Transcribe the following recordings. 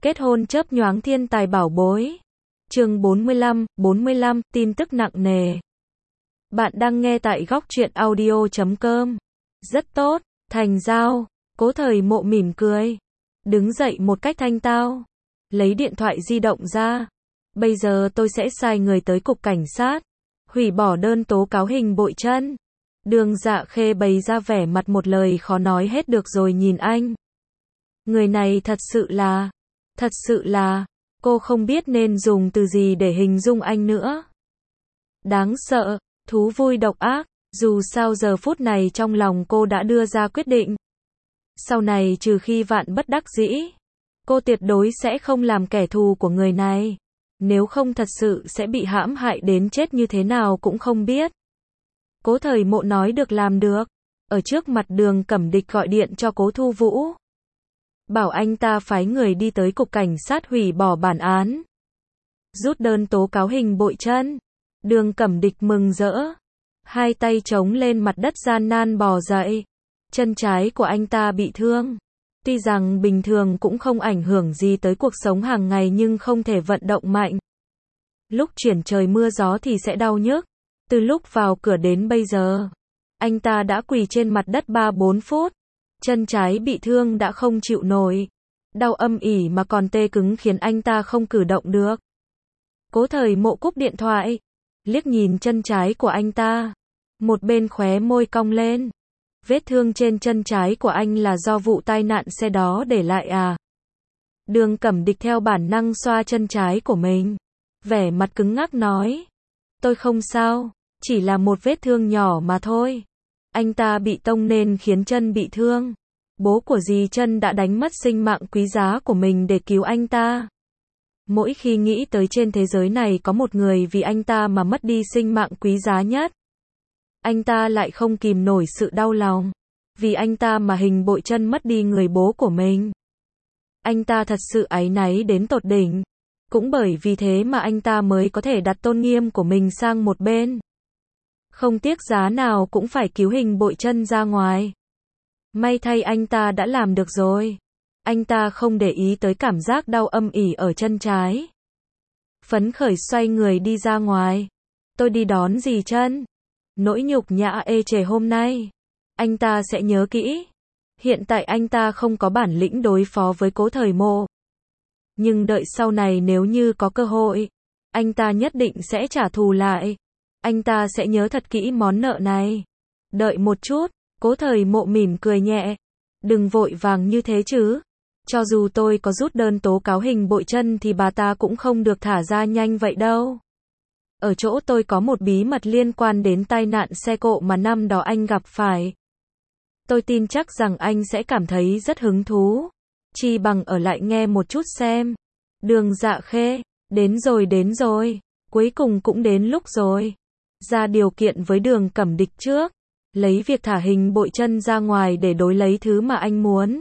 Kết hôn chớp nhoáng thiên tài bảo bối. Chương 45, tin tức nặng nề. Bạn đang nghe tại góc truyện audio.com. Rất tốt, thành giao. Cố Thời Mộ mỉm cười. Đứng dậy một cách thanh tao. Lấy điện thoại di động ra. Bây giờ tôi sẽ sai người tới cục cảnh sát. Hủy bỏ đơn tố cáo hình bội chân. Đường Dạ Khê bày ra vẻ mặt một lời khó nói hết được rồi nhìn anh. Người này thật sự là, cô không biết nên dùng từ gì để hình dung anh nữa. Đáng sợ, thú vui độc ác, dù sao giờ phút này trong lòng cô đã đưa ra quyết định. Sau này trừ khi vạn bất đắc dĩ, cô tuyệt đối sẽ không làm kẻ thù của người này. Nếu không thật sự sẽ bị hãm hại đến chết như thế nào cũng không biết. Cố Thời Mộ nói được làm được. Ở trước mặt Đường Cẩm Địch gọi điện cho Cố Thu Vũ. Bảo anh ta phái người đi tới cục cảnh sát hủy bỏ bản án. Rút đơn tố cáo hình bội chân. Đường Cẩm Địch mừng rỡ. Hai tay chống lên mặt đất gian nan bò dậy. Chân trái của anh ta bị thương. Tuy rằng bình thường cũng không ảnh hưởng gì tới cuộc sống hàng ngày nhưng không thể vận động mạnh. Lúc chuyển trời mưa gió thì sẽ đau nhức. Từ lúc vào cửa đến bây giờ, anh ta đã quỳ trên mặt đất 3-4 phút. Chân trái bị thương đã không chịu nổi. Đau âm ỉ mà còn tê cứng khiến anh ta không cử động được. Cố Thời Mộ cúp điện thoại. Liếc nhìn chân trái của anh ta. Một bên khóe môi cong lên. Vết thương trên chân trái của anh là do vụ tai nạn xe đó để lại à? Đường Cẩm Địch theo bản năng xoa chân trái của mình. Vẻ mặt cứng ngắc nói. Tôi không sao, chỉ là một vết thương nhỏ mà thôi. Anh ta bị tông nên khiến chân bị thương. Bố của dì Chân đã đánh mất sinh mạng quý giá của mình để cứu anh ta. Mỗi khi nghĩ tới trên thế giới này có một người vì anh ta mà mất đi sinh mạng quý giá nhất, anh ta lại không kìm nổi sự đau lòng. Vì anh ta mà hình bội chân mất đi người bố của mình. Anh ta thật sự áy náy đến tột đỉnh. Cũng bởi vì thế mà anh ta mới có thể đặt tôn nghiêm của mình sang một bên. Không tiếc giá nào cũng phải cứu hình bội chân ra ngoài. May thay anh ta đã làm được rồi. Anh ta không để ý tới cảm giác đau âm ỉ ở chân trái. Phấn khởi xoay người đi ra ngoài. Tôi đi đón dì Chân. Nỗi nhục nhã ê chề hôm nay, anh ta sẽ nhớ kỹ. Hiện tại anh ta không có bản lĩnh đối phó với Cố Thời Mộ. Nhưng đợi sau này nếu như có cơ hội, anh ta nhất định sẽ trả thù lại. Anh ta sẽ nhớ thật kỹ món nợ này. Đợi một chút, Cố Thời Mộ mỉm cười nhẹ. Đừng vội vàng như thế chứ. Cho dù tôi có rút đơn tố cáo hình bội chân thì bà ta cũng không được thả ra nhanh vậy đâu. Ở chỗ tôi có một bí mật liên quan đến tai nạn xe cộ mà năm đó anh gặp phải. Tôi tin chắc rằng anh sẽ cảm thấy rất hứng thú. Chi bằng ở lại nghe một chút xem. Đường Dạ Khê, đến rồi. Cuối cùng cũng đến lúc rồi. Ra điều kiện với Đường Cẩm Địch trước. Lấy việc thả hình bội chân ra ngoài để đối lấy thứ mà anh muốn.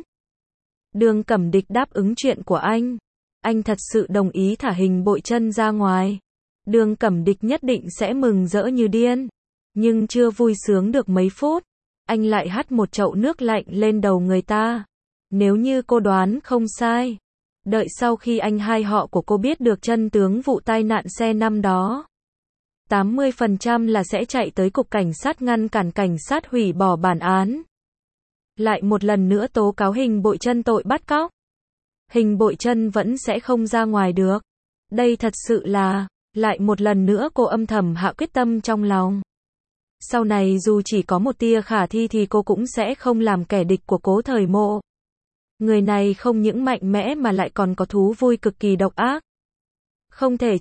Đường Cẩm Địch đáp ứng chuyện của anh. Anh thật sự đồng ý thả hình bội chân ra ngoài. Đường Cẩm Địch nhất định sẽ mừng rỡ như điên. Nhưng chưa vui sướng được mấy phút, anh lại hắt một chậu nước lạnh lên đầu người ta. Nếu như cô đoán không sai, đợi sau khi anh hai họ của cô biết được chân tướng vụ tai nạn xe năm đó, 80% là sẽ chạy tới cục cảnh sát ngăn cản cảnh sát hủy bỏ bản án. Lại một lần nữa tố cáo hình bội chân tội bắt cóc. Hình bội chân vẫn sẽ không ra ngoài được. Đây thật sự là... Lại một lần nữa cô âm thầm hạ quyết tâm trong lòng. Sau này dù chỉ có một tia khả thi thì cô cũng sẽ không làm kẻ địch của Cố Thời Mộ. Người này không những mạnh mẽ mà lại còn có thú vui cực kỳ độc ác. Không thể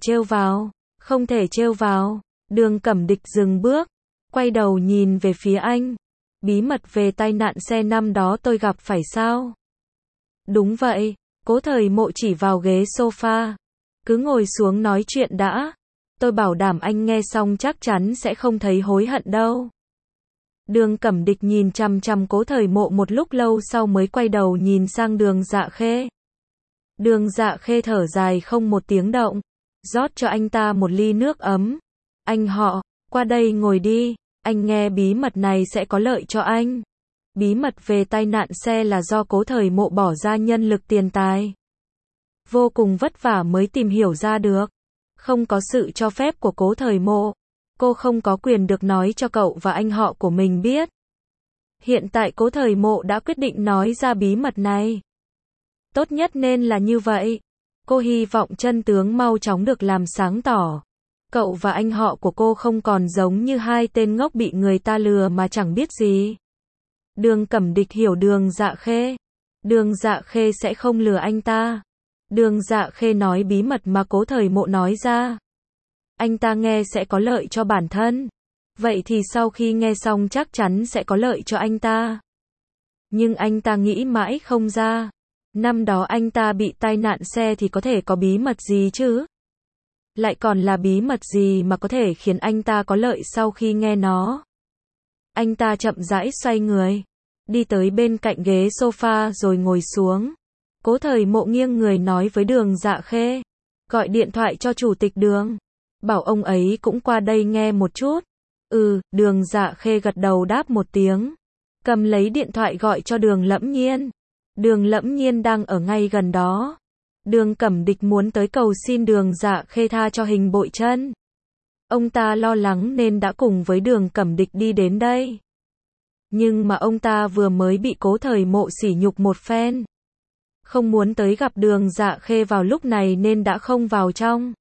trêu vào. Đường Cẩm Địch dừng bước, quay đầu nhìn về phía anh. Bí mật về tai nạn xe năm đó tôi gặp phải sao? Đúng vậy, Cố Thời Mộ chỉ vào ghế sofa. Cứ ngồi xuống nói chuyện đã. Tôi bảo đảm anh nghe xong chắc chắn sẽ không thấy hối hận đâu. Đường Cẩm Địch nhìn chằm chằm Cố Thời Mộ một lúc lâu sau mới quay đầu nhìn sang Đường Dạ Khê. Đường Dạ Khê thở dài không một tiếng động. Rót cho anh ta một ly nước ấm. Anh họ, qua đây ngồi đi. Anh nghe bí mật này sẽ có lợi cho anh. Bí mật về tai nạn xe là do Cố Thời Mộ bỏ ra nhân lực tiền tài. vô cùng vất vả mới tìm hiểu ra được. Không có sự cho phép của Cố Thời Mộ, cô không có quyền được nói cho cậu và anh họ của mình biết. Hiện tại Cố Thời Mộ đã quyết định nói ra bí mật này. Tốt nhất nên là như vậy. Cô hy vọng chân tướng mau chóng được làm sáng tỏ. Cậu và anh họ của cô không còn giống như hai tên ngốc bị người ta lừa mà chẳng biết gì. Đường Cẩm Địch hiểu Đường Dạ Khê. Đường Dạ Khê sẽ không lừa anh ta. Đường Dạ Khê nói bí mật mà Cố Thời Mộ nói ra. Anh ta nghe sẽ có lợi cho bản thân. Vậy thì sau khi nghe xong chắc chắn sẽ có lợi cho anh ta. Nhưng anh ta nghĩ mãi không ra. Năm đó anh ta bị tai nạn xe thì có thể có bí mật gì chứ? Lại còn là bí mật gì mà có thể khiến anh ta có lợi sau khi nghe nó? Anh ta chậm rãi xoay người, đi tới bên cạnh ghế sofa rồi ngồi xuống. Cố Thời Mộ nghiêng người nói với Đường Dạ Khê, gọi điện thoại cho chủ tịch Đường, bảo ông ấy cũng qua đây nghe một chút. Đường Dạ Khê gật đầu đáp một tiếng, cầm lấy điện thoại gọi cho Đường Lẫm Nhiên. Đường Lẫm Nhiên đang ở ngay gần đó. Đường Cẩm Địch muốn tới cầu xin Đường Dạ Khê tha cho Hình Bội Chân. Ông ta lo lắng nên đã cùng với Đường Cẩm Địch đi đến đây. Nhưng mà ông ta vừa mới bị Cố Thời Mộ sỉ nhục một phen. Không muốn tới gặp Đường Dạ Khê vào lúc này nên đã không vào trong.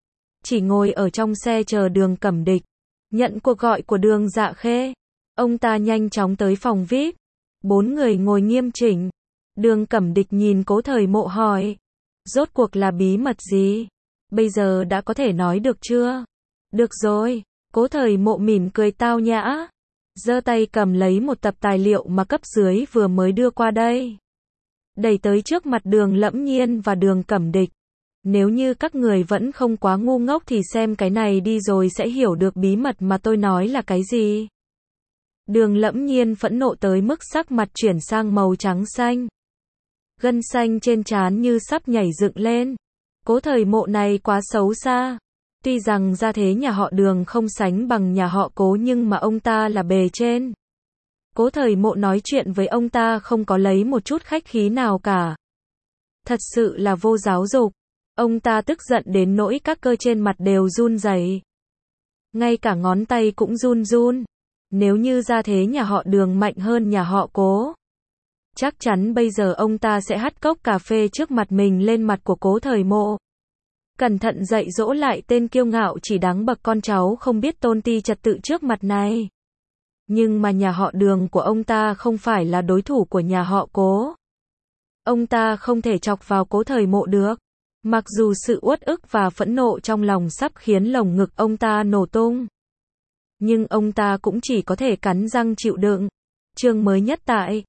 Chỉ ngồi ở trong xe chờ Đường Cẩm Địch. Nhận cuộc gọi của Đường Dạ Khê. Ông ta nhanh chóng tới phòng VIP. 4 người ngồi nghiêm chỉnh. Đường Cẩm Địch nhìn Cố Thời Mộ hỏi. Rốt cuộc là bí mật gì? Bây giờ đã có thể nói được chưa? Được rồi. Cố Thời Mộ mỉm cười tao nhã. Giơ tay cầm lấy một tập tài liệu mà cấp dưới vừa mới đưa qua đây. Đẩy tới trước mặt Đường Lẫm Nhiên và Đường Cẩm Địch. Nếu như các người vẫn không quá ngu ngốc thì xem cái này đi rồi sẽ hiểu được bí mật mà tôi nói là cái gì. Đường Lẫm Nhiên phẫn nộ tới mức sắc mặt chuyển sang màu trắng xanh. Gân xanh trên trán như sắp nhảy dựng lên. Cố Thời Mộ này quá xấu xa. Tuy rằng gia thế nhà họ Đường không sánh bằng nhà họ Cố nhưng mà ông ta là bề trên. Cố Thời Mộ nói chuyện với ông ta không có lấy một chút khách khí nào cả. Thật sự là vô giáo dục. Ông ta tức giận đến nỗi các cơ trên mặt đều run rẩy. Ngay cả ngón tay cũng run run. Nếu như gia thế nhà họ Đường mạnh hơn nhà họ Cố, chắc chắn bây giờ ông ta sẽ hắt cốc cà phê trước mặt mình lên mặt của Cố Thời Mộ. Cẩn thận dạy dỗ lại tên kiêu ngạo chỉ đáng bậc con cháu không biết tôn ti trật tự trước mặt này. Nhưng mà nhà họ Đường của ông ta không phải là đối thủ của nhà họ Cố. Ông ta không thể chọc vào Cố Thời Mộ được. Mặc dù sự uất ức và phẫn nộ trong lòng sắp khiến lồng ngực ông ta nổ tung. Nhưng ông ta cũng chỉ có thể cắn răng chịu đựng. Chương mới nhất tại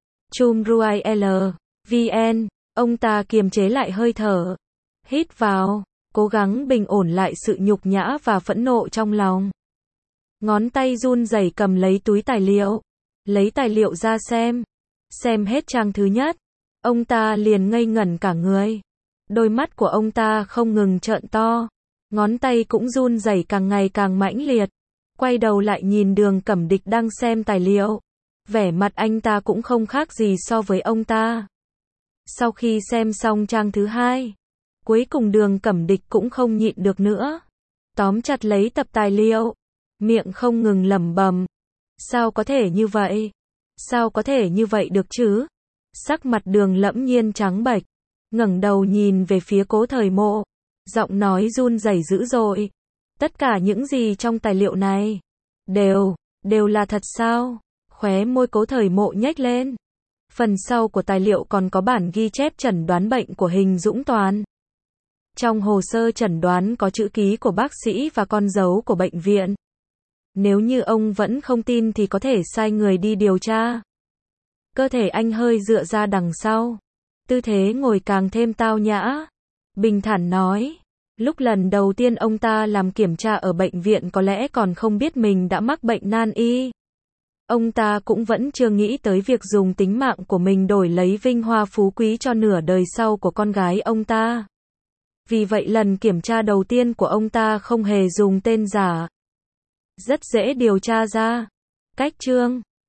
Chum.ru.il.vn. Ông ta kiềm chế lại hơi thở. Hít vào. Cố gắng bình ổn lại sự nhục nhã và phẫn nộ trong lòng. Ngón tay run rẩy cầm lấy túi tài liệu. Lấy tài liệu ra xem. Xem hết trang thứ nhất. Ông ta liền ngây ngẩn cả người. Đôi mắt của ông ta không ngừng trợn to. Ngón tay cũng run rẩy càng ngày càng mãnh liệt. Quay đầu lại nhìn Đường Cẩm Địch đang xem tài liệu. Vẻ mặt anh ta cũng không khác gì so với ông ta. Sau khi xem xong trang thứ hai, cuối cùng Đường Cẩm Địch cũng không nhịn được nữa. Tóm chặt lấy tập tài liệu. Miệng không ngừng lẩm bẩm. Sao có thể như vậy? Sao có thể như vậy được chứ? Sắc mặt Đường Lẫm Nhiên trắng bệch. Ngẩng đầu nhìn về phía Cố Thời Mộ. Giọng nói run rẩy dữ dội. Tất cả những gì trong tài liệu này đều là thật sao? Khóe môi Cố Thời Mộ nhếch lên. Phần sau của tài liệu còn có bản ghi chép chẩn đoán bệnh của Hình Dũng Toàn. Trong hồ sơ chẩn đoán có chữ ký của bác sĩ và con dấu của bệnh viện. Nếu như ông vẫn không tin thì có thể sai người đi điều tra. Cơ thể anh hơi dựa ra đằng sau. Tư thế ngồi càng thêm tao nhã. Bình thản nói. Lúc lần đầu tiên ông ta làm kiểm tra ở bệnh viện có lẽ còn không biết mình đã mắc bệnh nan y. Ông ta cũng vẫn chưa nghĩ tới việc dùng tính mạng của mình đổi lấy vinh hoa phú quý cho nửa đời sau của con gái ông ta. Vì vậy lần kiểm tra đầu tiên của ông ta không hề dùng tên giả. Rất dễ điều tra ra. Cách chương